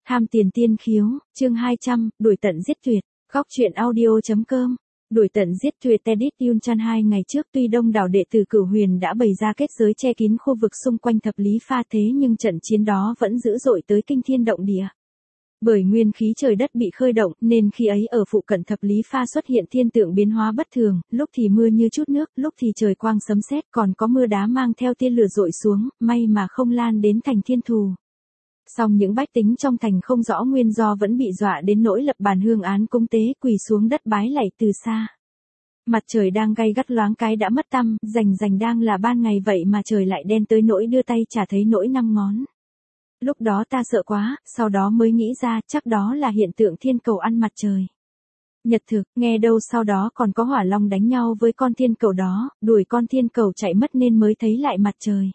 Tham tiền tiên khiếu, chương 200, đuổi tận giết tuyệt, góc truyện audio.com. Đuổi tận giết tuyệt Tedit Yunchan 2 ngày trước tuy đông đảo đệ tử Cửu Huyền đã bày ra kết giới che kín khu vực xung quanh thập lý pha thế nhưng trận chiến đó vẫn dữ dội tới kinh thiên động địa. Bởi nguyên khí trời đất bị khơi động nên khi ấy ở phụ cận thập lý pha xuất hiện thiên tượng biến hóa bất thường, lúc thì mưa như chút nước, lúc thì trời quang sấm sét, còn có mưa đá mang theo tia lửa dội xuống, may mà không lan đến thành Thiên Thù. Song những bách tính trong thành không rõ nguyên do vẫn bị dọa đến nỗi lập bàn hương án cúng tế quỳ xuống đất bái lạy từ xa. Mặt trời đang gay gắt loáng cái đã mất tăm, rành đang là ban ngày vậy mà trời lại đen tới nỗi đưa tay chả thấy nỗi năm ngón. Lúc đó ta sợ quá, sau đó mới nghĩ ra chắc đó là hiện tượng thiên cầu ăn mặt trời. Nhật thực, nghe đâu sau đó còn có hỏa long đánh nhau với con thiên cầu đó, đuổi con thiên cầu chạy mất nên mới thấy lại mặt trời.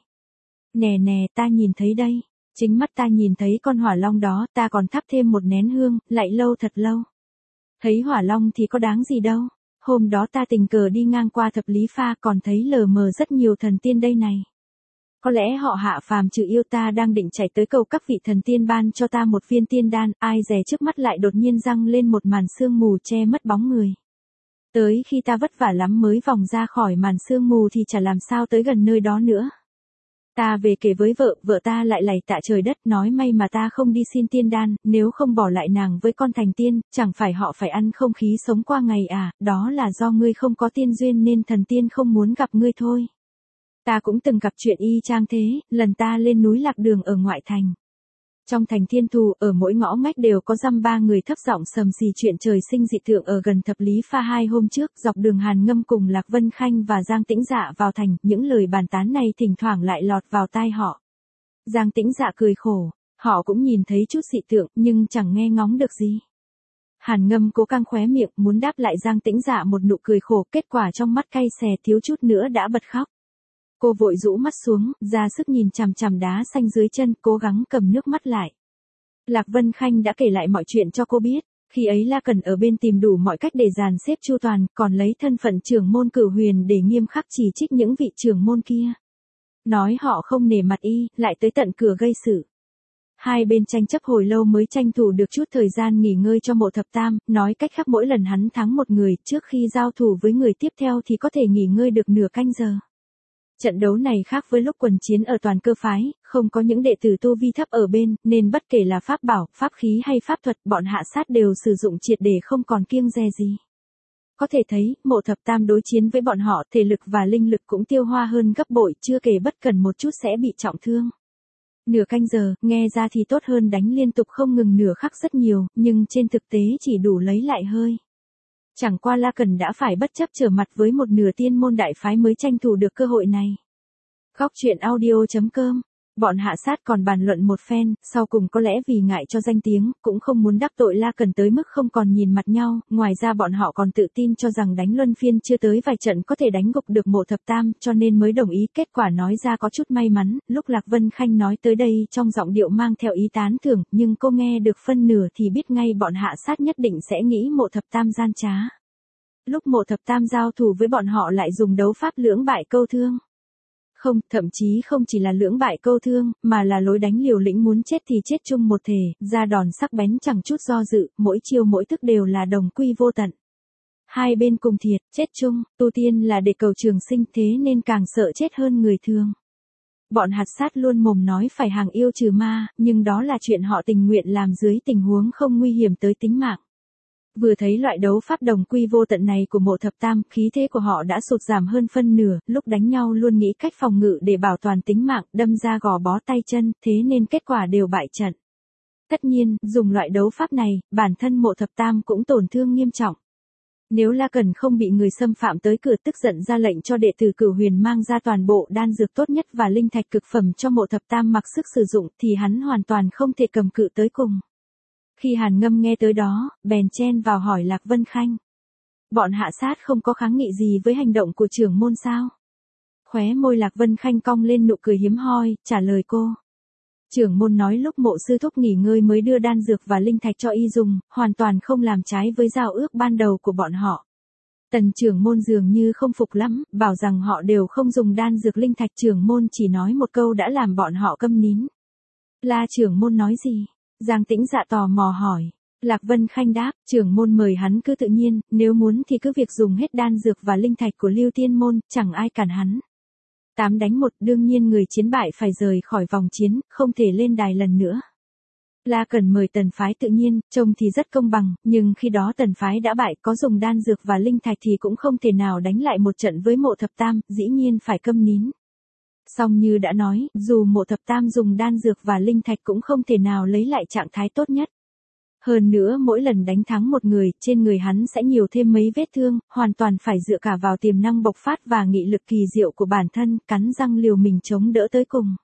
Nè, ta nhìn thấy đây. Chính mắt ta nhìn thấy con hỏa long đó, ta còn thắp thêm một nén hương, lại lâu thật lâu. Thấy hỏa long thì có đáng gì đâu. Hôm đó ta tình cờ đi ngang qua thập lý pha còn thấy lờ mờ rất nhiều thần tiên đây này. Có lẽ họ hạ phàm trừ yêu ta đang định chạy tới cầu các vị thần tiên ban cho ta một viên tiên đan, ai dè trước mắt lại đột nhiên răng lên một màn sương mù che mất bóng người. Tới khi ta vất vả lắm mới vòng ra khỏi màn sương mù thì chả làm sao tới gần nơi đó nữa. Ta về kể với vợ ta lại lạy tạ trời đất nói may mà ta không đi xin tiên đan, nếu không bỏ lại nàng với con thành tiên, chẳng phải họ phải ăn không khí sống qua ngày à, đó là do ngươi không có tiên duyên nên thần tiên không muốn gặp ngươi thôi. Ta cũng từng gặp chuyện y chang thế, lần ta lên núi lạc đường ở ngoại thành. Trong thành Thiên Thù, ở mỗi ngõ ngách đều có dăm ba người thấp giọng sầm xì chuyện trời sinh dị tượng ở gần thập lý pha 2 hôm trước, dọc đường Hàn Ngâm cùng Lạc Vân Khanh và Giang Tĩnh Dạ vào thành, những lời bàn tán này thỉnh thoảng lại lọt vào tai họ. Giang Tĩnh Dạ cười khổ, họ cũng nhìn thấy chút dị tượng nhưng chẳng nghe ngóng được gì. Hàn Ngâm cố căng khóe miệng muốn đáp lại Giang Tĩnh Dạ một nụ cười khổ, kết quả trong mắt cay xè thiếu chút nữa đã bật khóc. Cô vội rũ mắt xuống, ra sức nhìn chằm chằm đá xanh dưới chân, cố gắng cầm nước mắt lại. Lạc Vân Khanh đã kể lại mọi chuyện cho cô biết, khi ấy La Cần ở bên tìm đủ mọi cách để dàn xếp chu toàn, còn lấy thân phận trưởng môn Cửu Huyền để nghiêm khắc chỉ trích những vị trưởng môn kia. Nói họ không nể mặt y, lại tới tận cửa gây sự. Hai bên tranh chấp hồi lâu mới tranh thủ được chút thời gian nghỉ ngơi cho Mộ Thập Tam, nói cách khác mỗi lần hắn thắng một người, trước khi giao thủ với người tiếp theo thì có thể nghỉ ngơi được nửa canh giờ. Trận đấu này khác với lúc quần chiến ở toàn cơ phái, không có những đệ tử tu vi thấp ở bên, nên bất kể là pháp bảo, pháp khí hay pháp thuật, bọn hạ sát đều sử dụng triệt để không còn kiêng dè gì. Có thể thấy, Mộ Thập Tam đối chiến với bọn họ, thể lực và linh lực cũng tiêu hoa hơn gấp bội, chưa kể bất cần một chút sẽ bị trọng thương. Nửa canh giờ, nghe ra thì tốt hơn đánh liên tục không ngừng nửa khắc rất nhiều, nhưng trên thực tế chỉ đủ lấy lại hơi. Chẳng qua La Cần đã phải bất chấp trở mặt với một nửa tiên môn đại phái mới tranh thủ được cơ hội này. Góc truyện audio.com. Bọn hạ sát còn bàn luận một phen, sau cùng có lẽ vì ngại cho danh tiếng, cũng không muốn đắc tội La Cần tới mức không còn nhìn mặt nhau, ngoài ra bọn họ còn tự tin cho rằng đánh luân phiên chưa tới vài trận có thể đánh gục được Mộ Thập Tam, cho nên mới đồng ý, kết quả nói ra có chút may mắn, lúc Lạc Vân Khanh nói tới đây trong giọng điệu mang theo ý tán thưởng, nhưng cô nghe được phân nửa thì biết ngay bọn hạ sát nhất định sẽ nghĩ Mộ Thập Tam gian trá. Lúc Mộ Thập Tam giao thủ với bọn họ lại dùng đấu pháp lưỡng bại câu thương. Không, thậm chí không chỉ là lưỡng bại câu thương, mà là lối đánh liều lĩnh muốn chết thì chết chung một thể, ra đòn sắc bén chẳng chút do dự, mỗi chiêu mỗi thức đều là đồng quy vô tận. Hai bên cùng thiệt, chết chung, tu tiên là để cầu trường sinh thế nên càng sợ chết hơn người thường. Bọn hạt sát luôn mồm nói phải hàng yêu trừ ma, nhưng đó là chuyện họ tình nguyện làm dưới tình huống không nguy hiểm tới tính mạng. Vừa thấy loại đấu pháp đồng quy vô tận này của Mộ Thập Tam, khí thế của họ đã sụt giảm hơn phân nửa, lúc đánh nhau luôn nghĩ cách phòng ngự để bảo toàn tính mạng, đâm ra gò bó tay chân, thế nên kết quả đều bại trận. Tất nhiên, dùng loại đấu pháp này, bản thân Mộ Thập Tam cũng tổn thương nghiêm trọng. Nếu La Cần không bị người xâm phạm tới cửa tức giận ra lệnh cho đệ tử Cửu Huyền mang ra toàn bộ đan dược tốt nhất và linh thạch cực phẩm cho Mộ Thập Tam mặc sức sử dụng thì hắn hoàn toàn không thể cầm cự tới cùng. Khi Hàn Ngâm nghe tới đó, bèn chen vào hỏi Lạc Vân Khanh. Bọn hạ sát không có kháng nghị gì với hành động của trưởng môn sao? Khóe môi Lạc Vân Khanh cong lên nụ cười hiếm hoi, trả lời cô. Trưởng môn nói lúc Mộ sư thúc nghỉ ngơi mới đưa đan dược và linh thạch cho y dùng, hoàn toàn không làm trái với giao ước ban đầu của bọn họ. Tần trưởng môn dường như không phục lắm, bảo rằng họ đều không dùng đan dược linh thạch, trưởng môn chỉ nói một câu đã làm bọn họ câm nín. La trưởng môn nói gì? Giang Tĩnh Dạ tò mò hỏi. Lạc Vân Khanh đáp, trưởng môn mời hắn cứ tự nhiên, nếu muốn thì cứ việc dùng hết đan dược và linh thạch của Lưu Tiên môn, chẳng ai cản hắn. 8 đánh 1, đương nhiên người chiến bại phải rời khỏi vòng chiến, không thể lên đài lần nữa. La Cẩn mời Tần phái tự nhiên, trông thì rất công bằng, nhưng khi đó Tần phái đã bại, có dùng đan dược và linh thạch thì cũng không thể nào đánh lại một trận với Mộ Thập Tam, dĩ nhiên phải câm nín. Song như đã nói, dù Mộ Thập Tam dùng đan dược và linh thạch cũng không thể nào lấy lại trạng thái tốt nhất. Hơn nữa mỗi lần đánh thắng một người, trên người hắn sẽ nhiều thêm mấy vết thương, hoàn toàn phải dựa cả vào tiềm năng bộc phát và nghị lực kỳ diệu của bản thân, cắn răng liều mình chống đỡ tới cùng.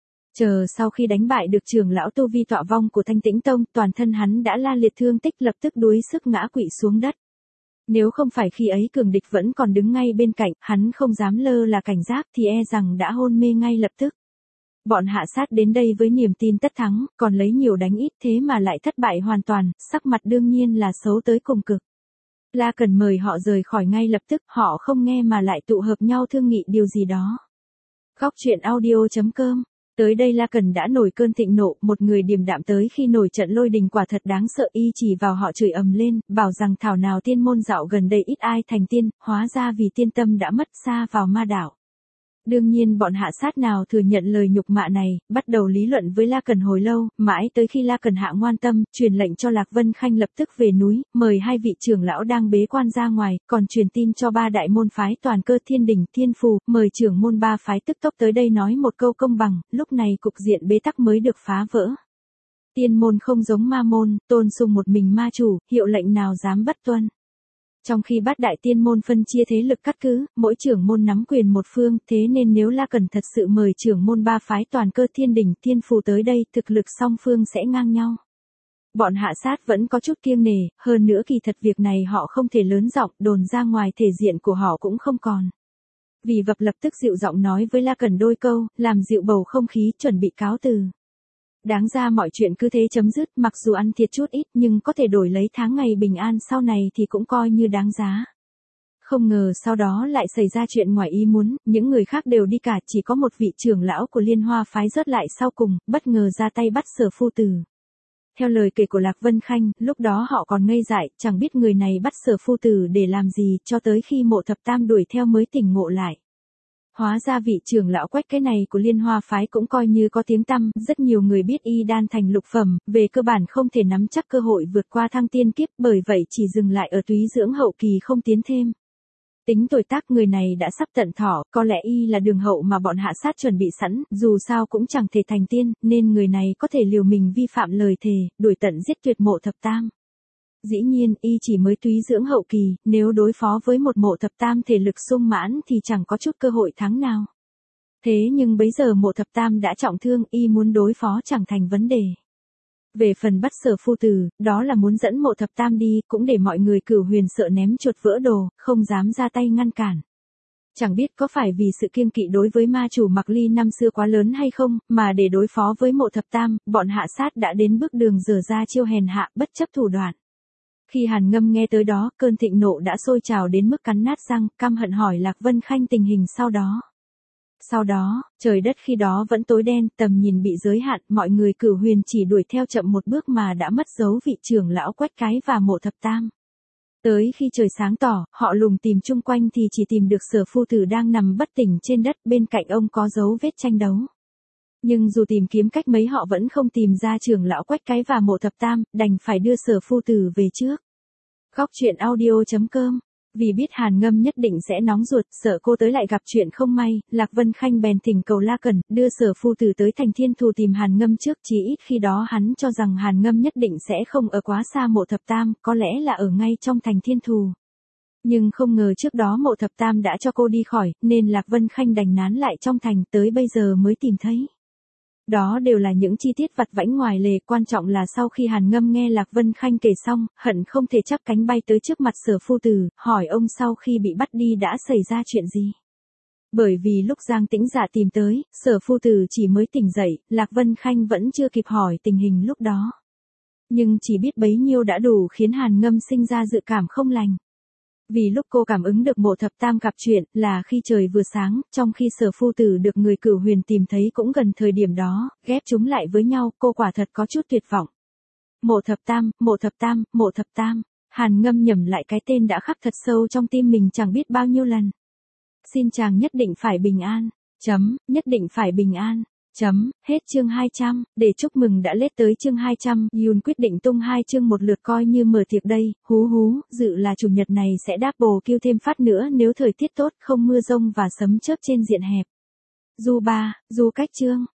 Chờ sau khi đánh bại được trưởng lão tu vi tọa vong của Thanh Tĩnh Tông, toàn thân hắn đã la liệt thương tích, lập tức đuối sức ngã quỵ xuống đất. Nếu không phải khi ấy cường địch vẫn còn đứng ngay bên cạnh, hắn không dám lơ là cảnh giác thì e rằng đã hôn mê ngay lập tức. Bọn hạ sát đến đây với niềm tin tất thắng, còn lấy nhiều đánh ít thế mà lại thất bại hoàn toàn, sắc mặt đương nhiên là xấu tới cùng cực. La Cẩn mời họ rời khỏi ngay lập tức, họ không nghe mà lại tụ hợp nhau thương nghị điều gì đó. Góc truyện audio.com. Tới đây La Cẩn đã nổi cơn thịnh nộ, một người điềm đạm tới khi nổi trận lôi đình quả thật đáng sợ, y chỉ vào họ chửi ầm lên, bảo rằng thảo nào tiên môn dạo gần đây ít ai thành tiên, hóa ra vì tiên tâm đã mất xa vào ma đảo. Đương nhiên bọn hạ sát nào thừa nhận lời nhục mạ này, bắt đầu lý luận với La Cẩn hồi lâu, mãi tới khi La Cẩn hạ ngoan tâm, truyền lệnh cho Lạc Vân Khanh lập tức về núi, mời 2 vị trưởng lão đang bế quan ra ngoài, còn truyền tin cho 3 đại môn phái Toàn Cơ, Thiên Đình, Thiên Phù, mời trưởng môn 3 phái tức tốc tới đây nói một câu công bằng, lúc này cục diện bế tắc mới được phá vỡ. Tiên môn không giống ma môn, tôn sùng một mình ma chủ, hiệu lệnh nào dám bất tuân. Trong khi bát đại tiên môn phân chia thế lực cắt cứ, mỗi trưởng môn nắm quyền một phương, thế nên nếu La Cẩn thật sự mời trưởng môn 3 phái Toàn Cơ, Thiên Đình, Thiên Phù tới đây, thực lực song phương sẽ ngang nhau. Bọn hạ sát vẫn có chút kiêng nể, hơn nữa kỳ thật việc này họ không thể lớn giọng, đồn ra ngoài thể diện của họ cũng không còn. Vì vậy lập tức dịu giọng nói với La Cẩn đôi câu, làm dịu bầu không khí, chuẩn bị cáo từ. Đáng ra mọi chuyện cứ thế chấm dứt, mặc dù ăn thiệt chút ít nhưng có thể đổi lấy tháng ngày bình an sau này thì cũng coi như đáng giá. Không ngờ sau đó lại xảy ra chuyện ngoài ý muốn, những người khác đều đi cả, chỉ có một vị trưởng lão của Liên Hoa phái rớt lại sau cùng, bất ngờ ra tay bắt Sở Phu Tử. Theo lời kể của Lạc Vân Khanh, lúc đó họ còn ngây dại, chẳng biết người này bắt Sở Phu Tử để làm gì, cho tới khi Mộ Thập Tam đuổi theo mới tỉnh ngộ lại. Hóa ra vị trưởng lão Quách cái này của Liên Hoa phái cũng coi như có tiếng tăm, rất nhiều người biết y đan thành lục phẩm, về cơ bản không thể nắm chắc cơ hội vượt qua thăng tiên kiếp, bởi vậy chỉ dừng lại ở túy dưỡng hậu kỳ không tiến thêm. Tính tuổi tác người này đã sắp tận thọ, có lẽ y là đường hậu mà bọn hạ sát chuẩn bị sẵn, dù sao cũng chẳng thể thành tiên, nên người này có thể liều mình vi phạm lời thề, đuổi tận giết tuyệt Mộ Thập Tam. Dĩ nhiên, y chỉ mới túy dưỡng hậu kỳ, nếu đối phó với một Mộ Thập Tam thể lực sung mãn thì chẳng có chút cơ hội thắng nào. Thế nhưng bấy giờ Mộ Thập Tam đã trọng thương, y muốn đối phó chẳng thành vấn đề. Về phần bắt Sở Phu Tử, đó là muốn dẫn Mộ Thập Tam đi, cũng để mọi người Cửu Huyền sợ ném chuột vỡ đồ, không dám ra tay ngăn cản. Chẳng biết có phải vì sự kiêng kỵ đối với ma chủ Mạc Ly năm xưa quá lớn hay không, mà để đối phó với Mộ Thập Tam, bọn hạ sát đã đến bước đường dở ra chiêu hèn hạ, bất chấp thủ đoạn. Khi Hàn Ngâm nghe tới đó, cơn thịnh nộ đã sôi trào đến mức cắn nát răng, căm hận hỏi Lạc Vân Khanh tình hình sau đó. Sau đó, trời đất khi đó vẫn tối đen, tầm nhìn bị giới hạn, mọi người Cửu Huyền chỉ đuổi theo chậm một bước mà đã mất dấu vị trưởng lão Quách cái và Mộ Thập Tam. Tới khi trời sáng tỏ, họ lùng tìm chung quanh thì chỉ tìm được Sở Phu Tử đang nằm bất tỉnh trên đất, bên cạnh ông có dấu vết tranh đấu. Nhưng dù tìm kiếm cách mấy họ vẫn không tìm ra trưởng lão Quách cái và Mộ Thập Tam, đành phải đưa Sở Phu Tử về trước. Góc truyện audio.com. Vì biết Hàn Ngâm nhất định sẽ nóng ruột, sợ cô tới lại gặp chuyện không may, Lạc Vân Khanh bèn thỉnh cầu La Cẩn, đưa Sở Phu Tử tới thành Thiên Thù tìm Hàn Ngâm trước, chí ít khi đó hắn cho rằng Hàn Ngâm nhất định sẽ không ở quá xa Mộ Thập Tam, có lẽ là ở ngay trong thành Thiên Thù. Nhưng không ngờ trước đó Mộ Thập Tam đã cho cô đi khỏi, nên Lạc Vân Khanh đành nán lại trong thành, tới bây giờ mới tìm thấy. Đó đều là những chi tiết vặt vãnh ngoài lề, quan trọng là sau khi Hàn Ngâm nghe Lạc Vân Khanh kể xong, hận không thể chắp cánh bay tới trước mặt Sở Phu Tử, hỏi ông sau khi bị bắt đi đã xảy ra chuyện gì. Bởi vì lúc Giang Tĩnh Dạ tìm tới, Sở Phu Tử chỉ mới tỉnh dậy, Lạc Vân Khanh vẫn chưa kịp hỏi tình hình lúc đó. Nhưng chỉ biết bấy nhiêu đã đủ khiến Hàn Ngâm sinh ra dự cảm không lành. Vì lúc cô cảm ứng được Mộ Thập Tam gặp chuyện là khi trời vừa sáng, trong khi Sở Phu Tử được người Cửu Huyền tìm thấy cũng gần thời điểm đó, ghép chúng lại với nhau, cô quả thật có chút tuyệt vọng. Mộ thập tam, mộ thập tam, mộ thập tam. Hàn Ngâm nhẩm lại cái tên đã khắc thật sâu trong tim mình chẳng biết bao nhiêu lần. Xin chàng nhất định phải bình an. Nhất định phải bình an. Hết chương 200, để chúc mừng đã lết tới chương 200, Yoon quyết định tung 2 chương một lượt coi như mở tiệc đây, dự là chủ nhật này sẽ double kill thêm phát nữa nếu thời tiết tốt, không mưa rông và sấm chớp trên diện hẹp. Du cách chương.